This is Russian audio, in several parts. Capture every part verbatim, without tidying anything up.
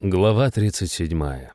Глава тридцать седьмая.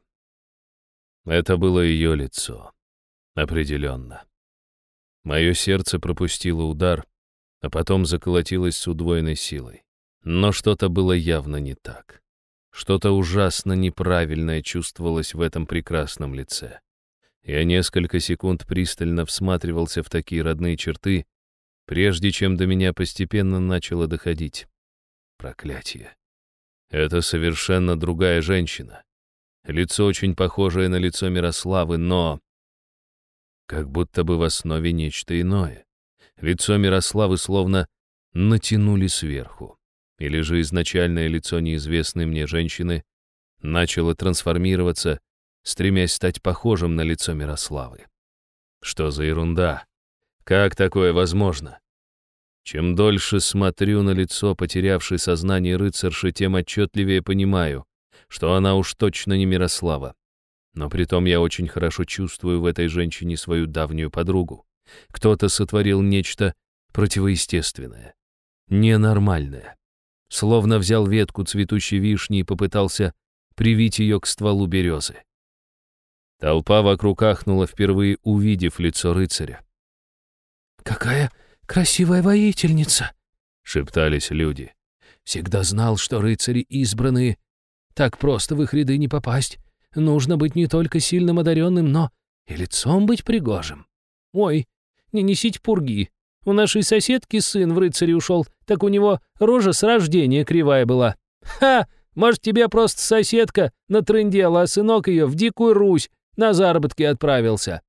Это было ее лицо. Определенно. Мое сердце пропустило удар, а потом заколотилось с удвоенной силой. Но что-то было явно не так. Что-то ужасно неправильное чувствовалось в этом прекрасном лице. Я несколько секунд пристально всматривался в такие родные черты, прежде чем до меня постепенно начало доходить. Проклятие. Это совершенно другая женщина. Лицо очень похожее на лицо Мирославы, но... как будто бы в основе нечто иное. Лицо Мирославы словно натянули сверху. Или же изначальное лицо неизвестной мне женщины начало трансформироваться, стремясь стать похожим на лицо Мирославы. Что за ерунда? Как такое возможно? Чем дольше смотрю на лицо потерявшей сознание рыцарши, тем отчетливее понимаю, что она уж точно не Мирослава. Но притом я очень хорошо чувствую в этой женщине свою давнюю подругу. Кто-то сотворил нечто противоестественное, ненормальное. Словно взял ветку цветущей вишни и попытался привить ее к стволу березы. Толпа вокруг ахнула, впервые увидев лицо рыцаря. «Какая красивая воительница!» — шептались люди. «Всегда знал, что рыцари избранные. Так просто в их ряды не попасть. Нужно быть не только сильным одаренным, но и лицом быть пригожим. Ой, не несите пурги. У нашей соседки сын в рыцаре ушел, так у него рожа с рождения кривая была. Ха! Может, тебе просто соседка натрындела, а сынок ее в Дикую Русь на заработки отправился».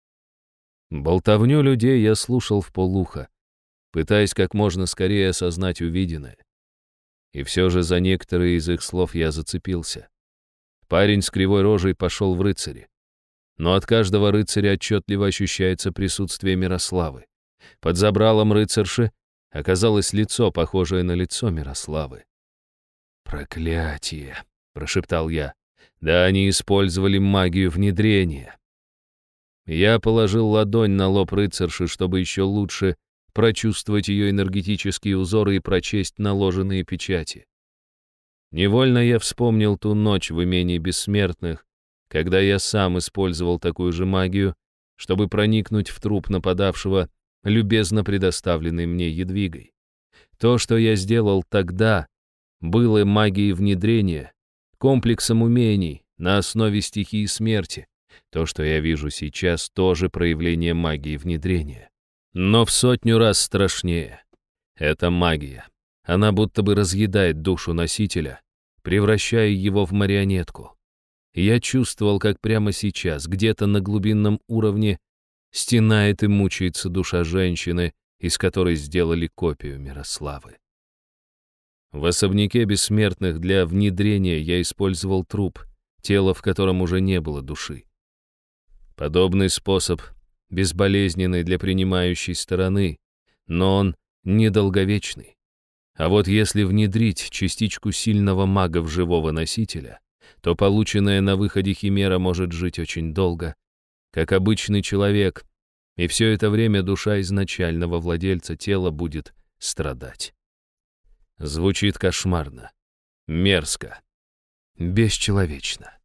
Болтовню людей я слушал вполуха, пытаясь как можно скорее осознать увиденное. И все же за некоторые из их слов я зацепился. Парень с кривой рожей пошел в рыцари. Но от каждого рыцаря отчетливо ощущается присутствие Мирославы. Под забралом рыцарши оказалось лицо, похожее на лицо Мирославы. «Проклятие!» — прошептал я. «Да они использовали магию внедрения». Я положил ладонь на лоб рыцарши, чтобы еще лучше прочувствовать ее энергетические узоры и прочесть наложенные печати. Невольно я вспомнил ту ночь в имении бессмертных, когда я сам использовал такую же магию, чтобы проникнуть в труп нападавшего, любезно предоставленный мне Едвигой. То, что я сделал тогда, было магией внедрения, комплексом умений на основе стихии смерти. То, что я вижу сейчас, тоже проявление магии внедрения. Но в сотню раз страшнее. Это магия. Она будто бы разъедает душу носителя, превращая его в марионетку. Я чувствовал, как прямо сейчас, где-то на глубинном уровне, стенает и мучается душа женщины, из которой сделали копию Мирославы. В особняке бессмертных для внедрения я использовал труп, тело, в котором уже не было души. Подобный способ безболезненный для принимающей стороны, но он недолговечный. А вот если внедрить частичку сильного мага в живого носителя, то полученная на выходе химера может жить очень долго, как обычный человек, и все это время душа изначального владельца тела будет страдать. Звучит кошмарно, мерзко, бесчеловечно.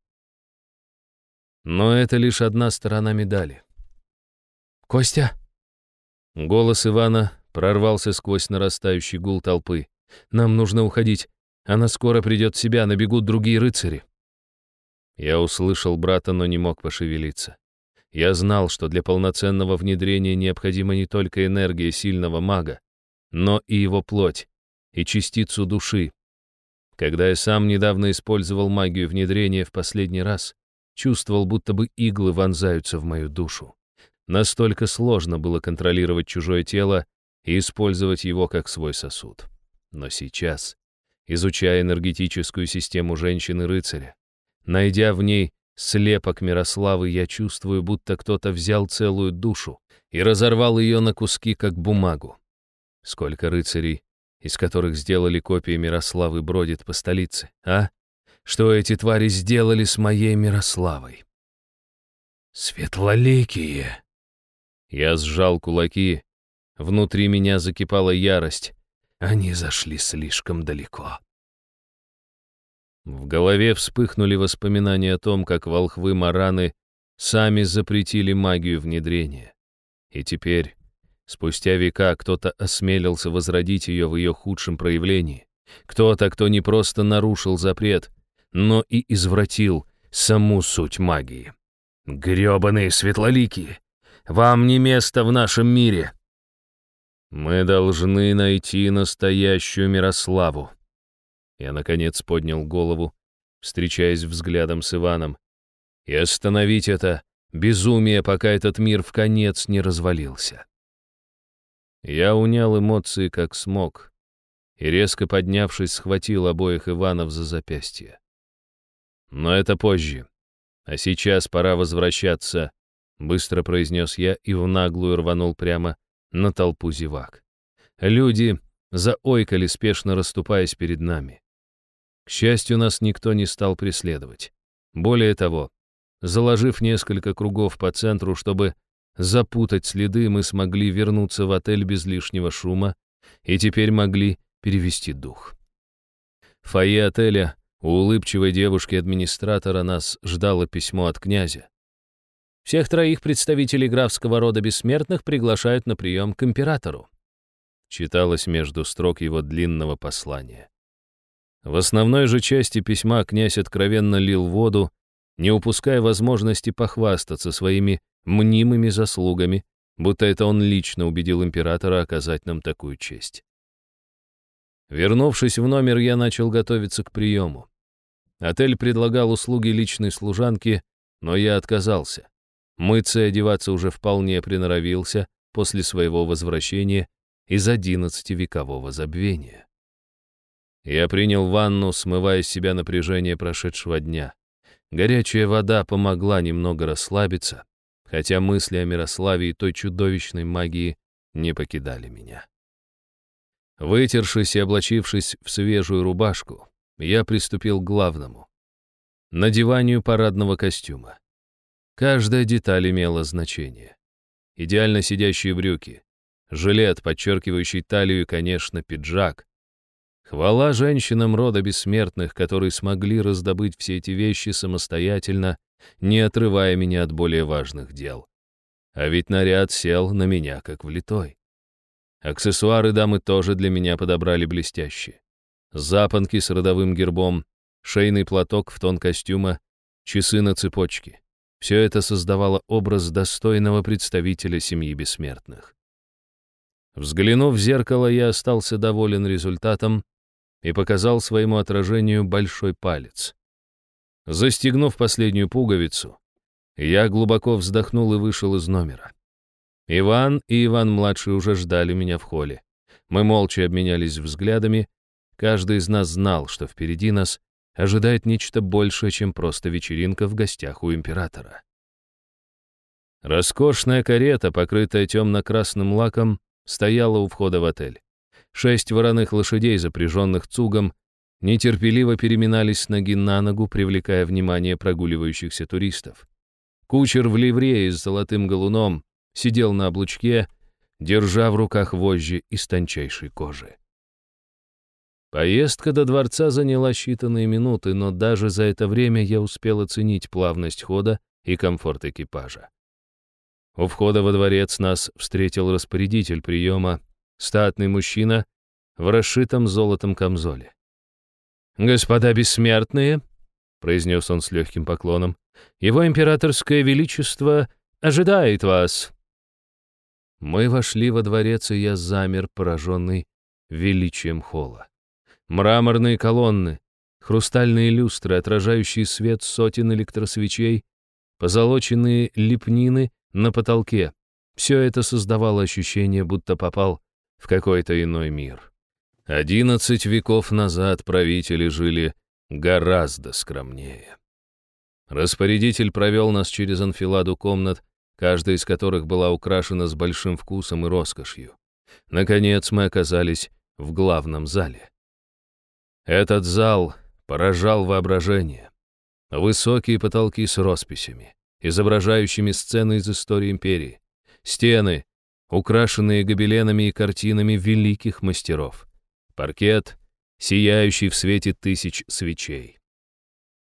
Но это лишь одна сторона медали. «Костя!» Голос Ивана прорвался сквозь нарастающий гул толпы. «Нам нужно уходить. Она скоро придет в себя, набегут другие рыцари». Я услышал брата, но не мог пошевелиться. Я знал, что для полноценного внедрения необходима не только энергия сильного мага, но и его плоть, и частицу души. Когда я сам недавно использовал магию внедрения в последний раз, чувствовал, будто бы иглы вонзаются в мою душу. Настолько сложно было контролировать чужое тело и использовать его как свой сосуд. Но сейчас, изучая энергетическую систему женщины-рыцаря, найдя в ней слепок Мирославы, я чувствую, будто кто-то взял целую душу и разорвал ее на куски, как бумагу. Сколько рыцарей, из которых сделали копии Мирославы, бродит по столице, а? Что эти твари сделали с моей Мирославой? «Светлоликие!» Я сжал кулаки, внутри меня закипала ярость. Они зашли слишком далеко. В голове вспыхнули воспоминания о том, как волхвы-мараны сами запретили магию внедрения. И теперь, спустя века, кто-то осмелился возродить ее в ее худшем проявлении. Кто-то, кто не просто нарушил запрет, но и извратил саму суть магии. Грёбаные светлоликие! Вам не место в нашем мире! Мы должны найти настоящую Мирославу. Я, наконец, поднял голову, встречаясь взглядом с Иваном, и остановить это безумие, пока этот мир вконец не развалился. Я унял эмоции как смог, и, резко поднявшись, схватил обоих Иванов за запястье. Но это позже. А сейчас пора возвращаться, быстро произнес я и в наглую рванул прямо на толпу зевак. Люди заойкали, спешно расступаясь перед нами. К счастью, нас никто не стал преследовать. Более того, заложив несколько кругов по центру, чтобы запутать следы, мы смогли вернуться в отель без лишнего шума и теперь могли перевести дух. В фойе отеля у улыбчивой девушки-администратора нас ждало письмо от князя. Всех троих представителей графского рода бессмертных приглашают на прием к императору. Читалось между строк его длинного послания. В основной же части письма князь откровенно лил воду, не упуская возможности похвастаться своими мнимыми заслугами, будто это он лично убедил императора оказать нам такую честь. Вернувшись в номер, я начал готовиться к приему. Отель предлагал услуги личной служанки, но я отказался. Мыться и одеваться уже вполне приноровился после своего возвращения из одиннадцативекового забвения. Я принял ванну, смывая с себя напряжение прошедшего дня. Горячая вода помогла немного расслабиться, хотя мысли о Мирославе и той чудовищной магии не покидали меня. Вытершись и облачившись в свежую рубашку, я приступил к главному — надеванию парадного костюма. Каждая деталь имела значение. Идеально сидящие брюки, жилет, подчеркивающий талию и, конечно, пиджак. Хвала женщинам рода бессмертных, которые смогли раздобыть все эти вещи самостоятельно, не отрывая меня от более важных дел. А ведь наряд сел на меня, как влитой. Аксессуары дамы тоже для меня подобрали блестящие. Запонки с родовым гербом, шейный платок в тон костюма, часы на цепочке. Все это создавало образ достойного представителя семьи бессмертных. Взглянув в зеркало, я остался доволен результатом и показал своему отражению большой палец. Застегнув последнюю пуговицу, я глубоко вздохнул и вышел из номера. Иван и Иван-младший уже ждали меня в холле. Мы молча обменялись взглядами. Каждый из нас знал, что впереди нас ожидает нечто большее, чем просто вечеринка в гостях у императора. Роскошная карета, покрытая темно-красным лаком, стояла у входа в отель. Шесть вороных лошадей, запряженных цугом, нетерпеливо переминались с ноги на ногу, привлекая внимание прогуливающихся туристов. Кучер в ливрее с золотым галуном сидел на облучке, держа в руках вожжи из тончайшей кожи. Поездка до дворца заняла считанные минуты, но даже за это время я успел оценить плавность хода и комфорт экипажа. У входа во дворец нас встретил распорядитель приема, статный мужчина в расшитом золотом камзоле. «Господа бессмертные», — произнес он с легким поклоном, — «его императорское величество ожидает вас». Мы вошли во дворец, и я замер, пораженный величием холла. Мраморные колонны, хрустальные люстры, отражающие свет сотен электросвечей, позолоченные лепнины на потолке — все это создавало ощущение, будто попал в какой-то иной мир. Одиннадцать веков назад правители жили гораздо скромнее. Распорядитель провел нас через анфиладу комнат, каждая из которых была украшена с большим вкусом и роскошью. Наконец мы оказались в главном зале. Этот зал поражал воображение. Высокие потолки с росписями, изображающими сцены из истории империи. Стены, украшенные гобеленами и картинами великих мастеров. Паркет, сияющий в свете тысяч свечей.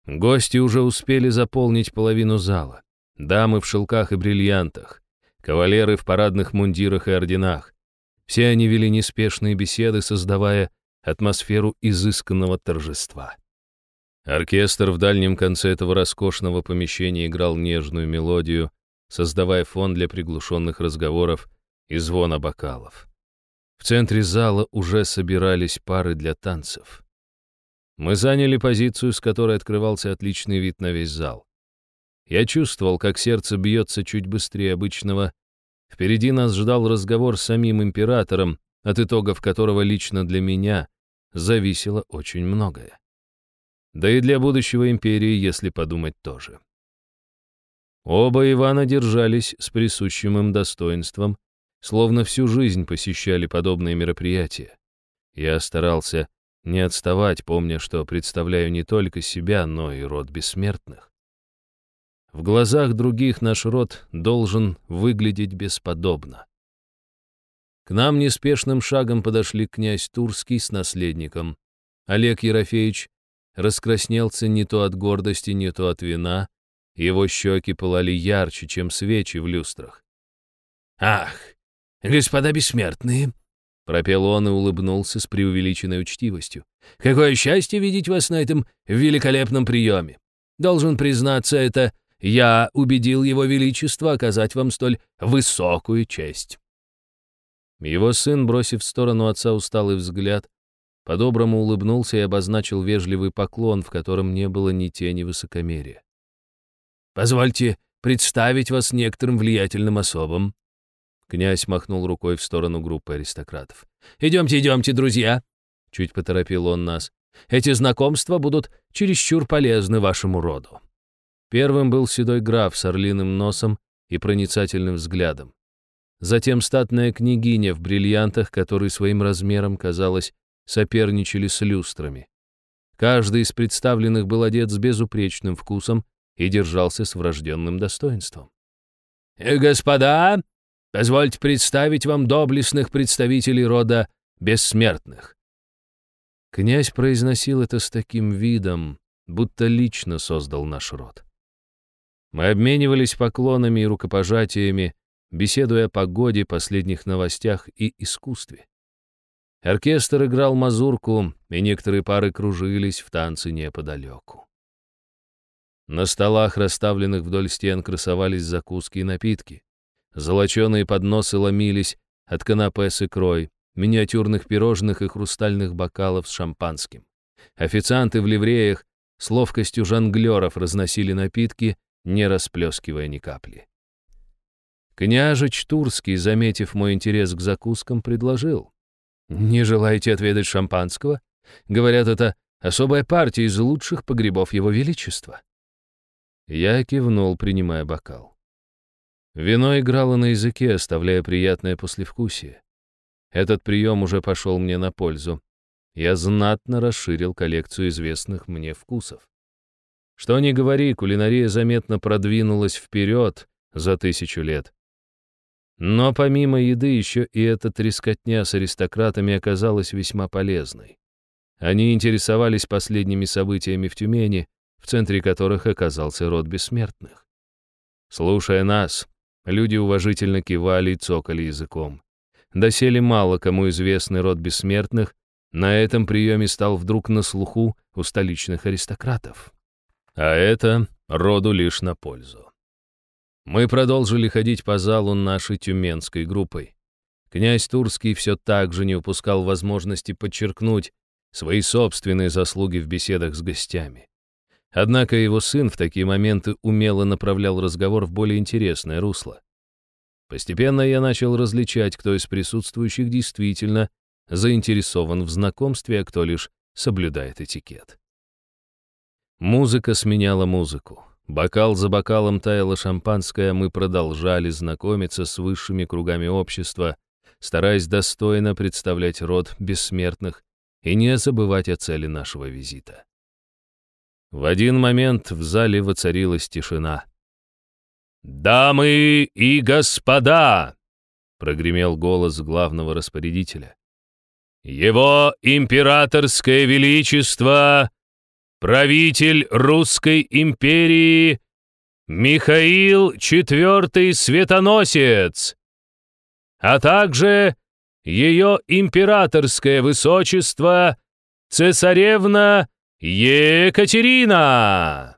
Гости уже успели заполнить половину зала. Дамы в шелках и бриллиантах, кавалеры в парадных мундирах и орденах. Все они вели неспешные беседы, создавая атмосферу изысканного торжества. Оркестр в дальнем конце этого роскошного помещения играл нежную мелодию, создавая фон для приглушенных разговоров и звона бокалов. В центре зала уже собирались пары для танцев. Мы заняли позицию, с которой открывался отличный вид на весь зал. Я чувствовал, как сердце бьется чуть быстрее обычного. Впереди нас ждал разговор с самим императором, от итогов которого лично для меня зависело очень многое. Да и для будущего империи, если подумать, тоже. Оба Ивана держались с присущим им достоинством, словно всю жизнь посещали подобные мероприятия. Я старался не отставать, помня, что представляю не только себя, но и род бессмертных. В глазах других наш род должен выглядеть бесподобно. К нам неспешным шагом подошли князь Турский с наследником. Олег Ерофеевич раскраснелся не то от гордости, не то от вина. Его щеки пылали ярче, чем свечи в люстрах. «Ах, господа бессмертные!» — пропел он и улыбнулся с преувеличенной учтивостью. «Какое счастье видеть вас на этом великолепном приеме! Должен признаться, это я убедил его величество оказать вам столь высокую честь». Его сын, бросив в сторону отца усталый взгляд, по-доброму улыбнулся и обозначил вежливый поклон, в котором не было ни тени высокомерия. «Позвольте представить вас некоторым влиятельным особам». Князь махнул рукой в сторону группы аристократов. «Идемте, идемте, друзья!» Чуть поторопил он нас. «Эти знакомства будут чересчур полезны вашему роду». Первым был седой граф с орлиным носом и проницательным взглядом. Затем статная княгиня в бриллиантах, которые своим размером, казалось, соперничали с люстрами. Каждый из представленных был одет с безупречным вкусом и держался с врожденным достоинством. «Господа, позвольте представить вам доблестных представителей рода бессмертных». Князь произносил это с таким видом, будто лично создал наш род. Мы обменивались поклонами и рукопожатиями, беседуя о погоде, последних новостях и искусстве. Оркестр играл мазурку, и некоторые пары кружились в танце неподалеку. На столах, расставленных вдоль стен, красовались закуски и напитки. Золоченые подносы ломились от канапе с икрой, миниатюрных пирожных и хрустальных бокалов с шампанским. Официанты в ливреях с ловкостью жонглеров разносили напитки, не расплескивая ни капли. Княжич Турский, заметив мой интерес к закускам, предложил: «Не желаете отведать шампанского? Говорят, это особая партия из лучших погребов его величества». Я кивнул, принимая бокал. Вино играло на языке, оставляя приятное послевкусие. Этот прием уже пошел мне на пользу. Я знатно расширил коллекцию известных мне вкусов. Что ни говори, кулинария заметно продвинулась вперед за тысячу лет. Но помимо еды еще и эта трескотня с аристократами оказалась весьма полезной. Они интересовались последними событиями в Тюмени, в центре которых оказался род бессмертных. Слушая нас, люди уважительно кивали и цокали языком. Доселе мало кому известный род бессмертных на этом приеме стал вдруг на слуху у столичных аристократов. А это роду лишь на пользу. Мы продолжили ходить по залу нашей тюменской группой. Князь Турский все так же не упускал возможности подчеркнуть свои собственные заслуги в беседах с гостями. Однако его сын в такие моменты умело направлял разговор в более интересное русло. Постепенно я начал различать, кто из присутствующих действительно заинтересован в знакомстве, а кто лишь соблюдает этикет. Музыка сменяла музыку. Бокал за бокалом таяло шампанское, а мы продолжали знакомиться с высшими кругами общества, стараясь достойно представлять род бессмертных и не забывать о цели нашего визита. В один момент в зале воцарилась тишина. «Дамы и господа!» — прогремел голос главного распорядителя. «Его императорское величество правитель Русской империи Михаил четвёртый Светоносец, а также ее императорское высочество цесаревна Екатерина!»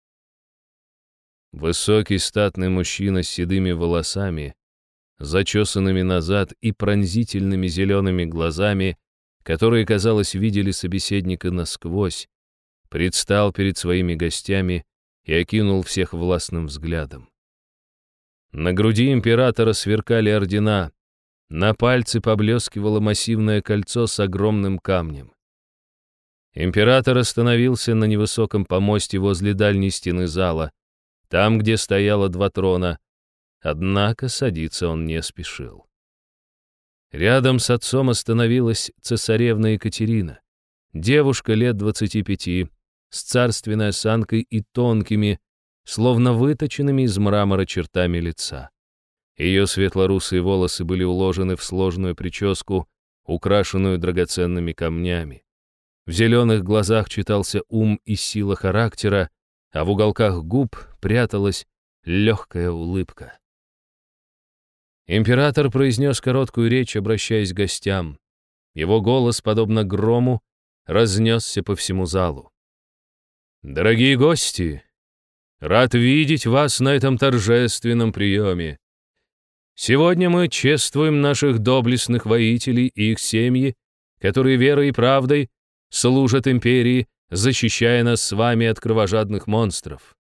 Высокий статный мужчина с седыми волосами, зачесанными назад и пронзительными зелеными глазами, которые, казалось, видели собеседника насквозь, предстал перед своими гостями и окинул всех властным взглядом. На груди императора сверкали ордена, на пальце поблескивало массивное кольцо с огромным камнем. Император остановился на невысоком помосте возле дальней стены зала, там, где стояло два трона, однако садиться он не спешил. Рядом с отцом остановилась цесаревна Екатерина, девушка лет двадцати пяти, с царственной осанкой и тонкими, словно выточенными из мрамора чертами лица. Ее светлорусые волосы были уложены в сложную прическу, украшенную драгоценными камнями. В зеленых глазах читался ум и сила характера, а в уголках губ пряталась легкая улыбка. Император произнес короткую речь, обращаясь к гостям. Его голос, подобно грому, разнесся по всему залу. «Дорогие гости, рад видеть вас на этом торжественном приеме. Сегодня мы чествуем наших доблестных воителей и их семьи, которые верой и правдой служат империи, защищая нас с вами от кровожадных монстров».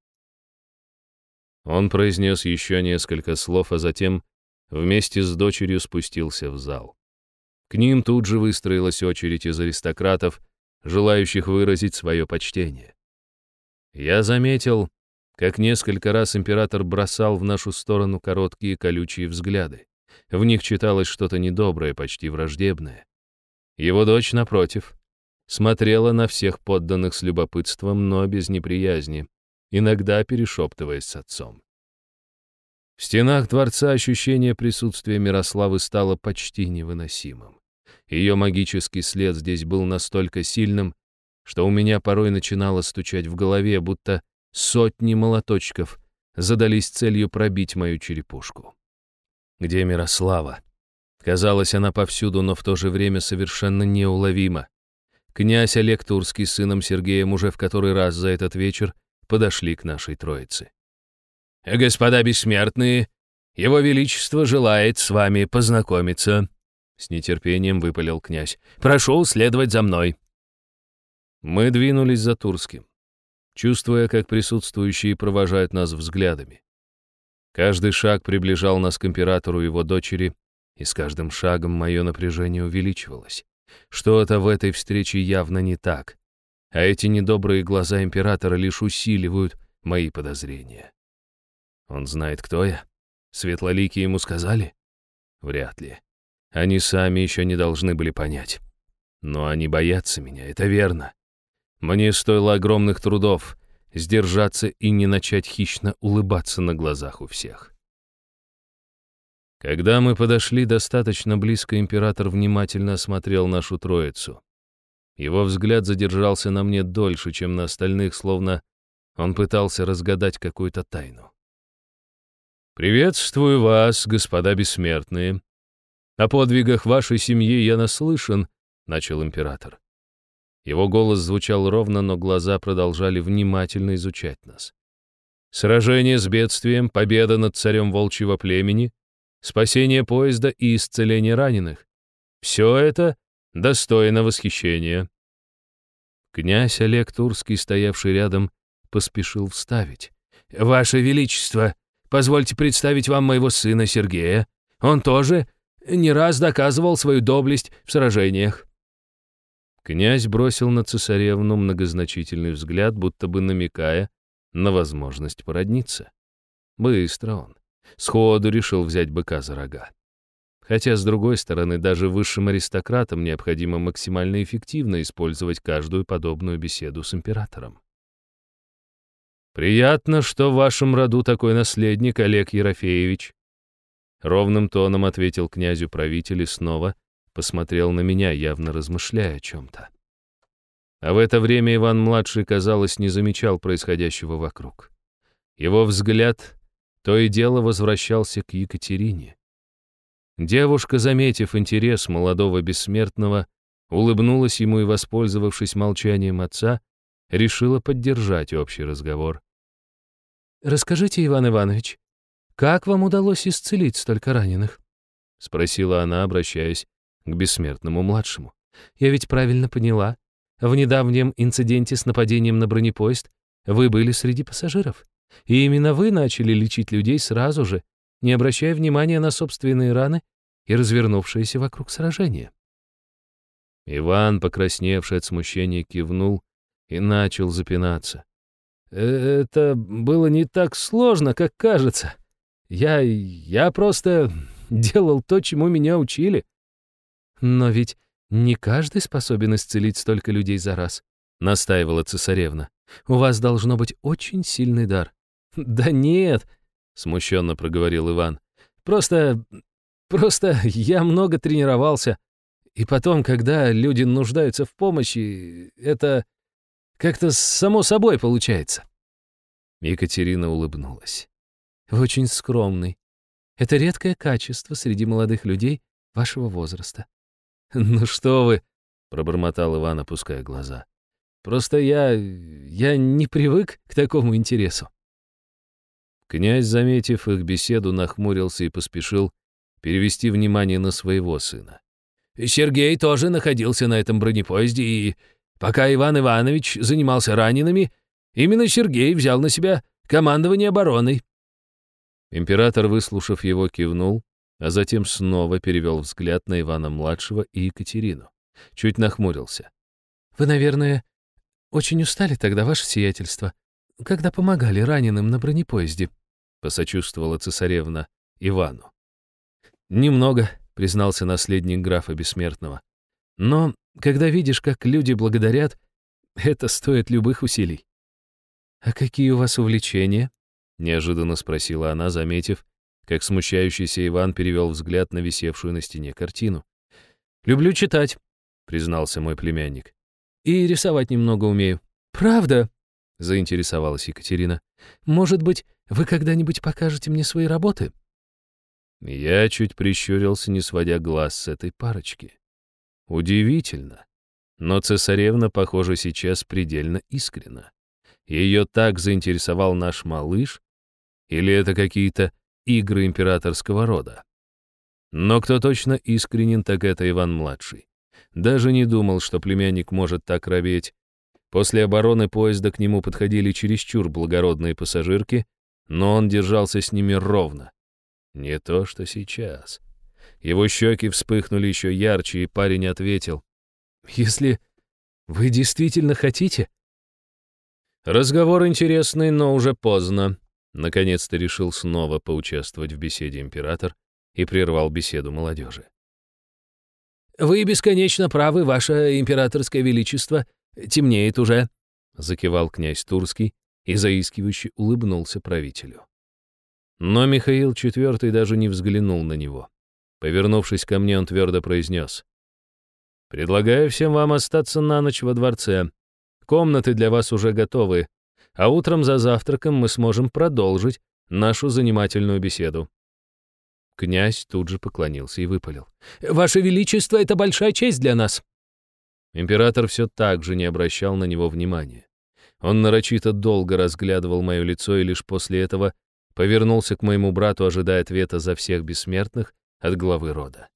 Он произнес еще несколько слов, а затем вместе с дочерью спустился в зал. К ним тут же выстроилась очередь из аристократов, желающих выразить свое почтение. Я заметил, как несколько раз император бросал в нашу сторону короткие колючие взгляды. В них читалось что-то недоброе, почти враждебное. Его дочь, напротив, смотрела на всех подданных с любопытством, но без неприязни, иногда перешептываясь с отцом. В стенах дворца ощущение присутствия Мирославы стало почти невыносимым. Ее магический след здесь был настолько сильным, что у меня порой начинало стучать в голове, будто сотни молоточков задались целью пробить мою черепушку. Где Мирослава? Казалось, она повсюду, но в то же время совершенно неуловима. Князь Олег Турский с сыном Сергеем уже в который раз за этот вечер подошли к нашей троице. «Господа бессмертные, его величество желает с вами познакомиться», — с нетерпением выпалил князь. «Прошу следовать за мной». Мы двинулись за Турским, чувствуя, как присутствующие провожают нас взглядами. Каждый шаг приближал нас к императору и его дочери, и с каждым шагом мое напряжение увеличивалось. Что-то в этой встрече явно не так, а эти недобрые глаза императора лишь усиливают мои подозрения. Он знает, кто я? Светлоликие ему сказали? Вряд ли. Они сами еще не должны были понять. Но они боятся меня, это верно. Мне стоило огромных трудов сдержаться и не начать хищно улыбаться на глазах у всех. Когда мы подошли достаточно близко, император внимательно осмотрел нашу троицу. Его взгляд задержался на мне дольше, чем на остальных, словно он пытался разгадать какую-то тайну. «Приветствую вас, господа бессмертные. О подвигах вашей семьи я наслышан», — начал император. Его голос звучал ровно, но глаза продолжали внимательно изучать нас. «Сражение с бедствием, победа над царем волчьего племени, спасение поезда и исцеление раненых. Все это достойно восхищения». Князь Олег Турский, стоявший рядом, поспешил вставить. «Ваше Величество, позвольте представить вам моего сына Сергея. Он тоже не раз доказывал свою доблесть в сражениях». Князь бросил на цесаревну многозначительный взгляд, будто бы намекая на возможность породниться. Быстро он. Сходу решил взять быка за рога. Хотя, с другой стороны, даже высшим аристократам необходимо максимально эффективно использовать каждую подобную беседу с императором. «Приятно, что в вашем роду такой наследник, Олег Ерофеевич», — ровным тоном ответил князю правитель и снова посмотрел на меня, явно размышляя о чем-то. А в это время Иван-младший, казалось, не замечал происходящего вокруг. Его взгляд то и дело возвращался к Екатерине. Девушка, заметив интерес молодого бессмертного, улыбнулась ему и, воспользовавшись молчанием отца, решила поддержать общий разговор. «Расскажите, Иван Иванович, как вам удалось исцелить столько раненых?» — спросила она, обращаясь к бессмертному младшему. «Я ведь правильно поняла, в недавнем инциденте с нападением на бронепоезд вы были среди пассажиров, и именно вы начали лечить людей сразу же, не обращая внимания на собственные раны и развернувшееся вокруг сражение». Иван, покрасневший от смущения, кивнул и начал запинаться. «Это было не так сложно, как кажется. Я... я просто делал то, чему меня учили». «Но ведь не каждый способен исцелить столько людей за раз», — настаивала цесаревна. «У вас должно быть очень сильный дар». «Да нет», — смущенно проговорил Иван. «Просто... просто я много тренировался. И потом, когда люди нуждаются в помощи, это как-то само собой получается». Екатерина улыбнулась. «Вы очень скромный. Это редкое качество среди молодых людей вашего возраста». «Ну что вы», — пробормотал Иван, опуская глаза. «Просто я... я не привык к такому интересу». Князь, заметив их беседу, нахмурился и поспешил перевести внимание на своего сына. «Сергей тоже находился на этом бронепоезде, и пока Иван Иванович занимался ранеными, именно Сергей взял на себя командование обороной». Император, выслушав его, кивнул, а затем снова перевел взгляд на Ивана-младшего и Екатерину. Чуть нахмурился. «Вы, наверное, очень устали тогда, ваше сиятельство, когда помогали раненым на бронепоезде», — посочувствовала цесаревна Ивану. «Немного», — признался наследник графа Бессмертного. «Но когда видишь, как люди благодарят, это стоит любых усилий». «А какие у вас увлечения?» — неожиданно спросила она, заметив, как смущающийся Иван перевел взгляд на висевшую на стене картину. «Люблю читать», — признался мой племянник. «И рисовать немного умею». «Правда?» — заинтересовалась Екатерина. «Может быть, вы когда-нибудь покажете мне свои работы?» Я чуть прищурился, не сводя глаз с этой парочки. Удивительно. Но цесаревна, похоже, сейчас предельно искренна. Ее так заинтересовал наш малыш? Или это какие-то игры императорского рода? Но кто точно искренен, так это Иван-младший. Даже не думал, что племянник может так робеть. После обороны поезда к нему подходили чересчур благородные пассажирки, но он держался с ними ровно. Не то, что сейчас. Его щеки вспыхнули еще ярче, и парень ответил: «Если вы действительно хотите...» Разговор интересный, но уже поздно. Наконец-то решил снова поучаствовать в беседе император и прервал беседу молодежи. «Вы бесконечно правы, ваше императорское величество. Темнеет уже», — закивал князь Турский и заискивающе улыбнулся правителю. Но Михаил четвёртый даже не взглянул на него. Повернувшись ко мне, он твердо произнес: «Предлагаю всем вам остаться на ночь во дворце. Комнаты для вас уже готовы, а утром за завтраком мы сможем продолжить нашу занимательную беседу». Князь тут же поклонился и выпалил: «Ваше Величество, это большая честь для нас». Император все так же не обращал на него внимания. Он нарочито долго разглядывал мое лицо и лишь после этого повернулся к моему брату, ожидая ответа за всех бессмертных от главы рода.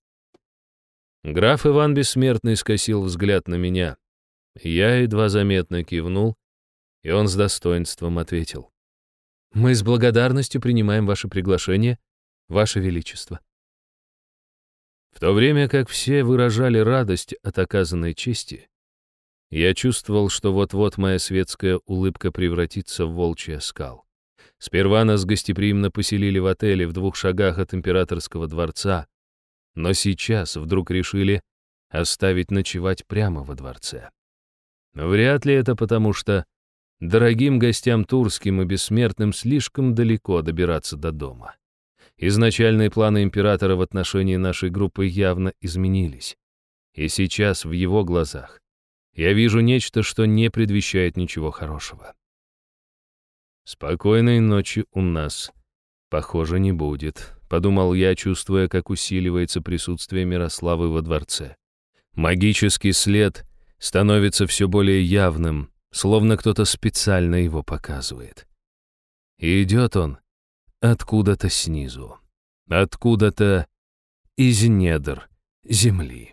Граф Иван Бессмертный скосил взгляд на меня. Я едва заметно кивнул, и он с достоинством ответил: «Мы с благодарностью принимаем ваше приглашение, ваше величество». В то время как все выражали радость от оказанной чести, я чувствовал, что вот-вот моя светская улыбка превратится в волчий оскал. Сперва нас гостеприимно поселили в отеле в двух шагах от императорского дворца, но сейчас вдруг решили оставить ночевать прямо во дворце. Вряд ли это потому, что дорогим гостям турским и бессмертным слишком далеко добираться до дома. Изначальные планы императора в отношении нашей группы явно изменились. И сейчас в его глазах Я вижу нечто, что не предвещает ничего хорошего. Спокойной ночи у нас, похоже, не будет, подумал я, чувствуя, как усиливается присутствие Мирославы во дворце. Магический след становится все более явным, словно кто-то специально его показывает. И идет он откуда-то снизу, откуда-то из недр земли.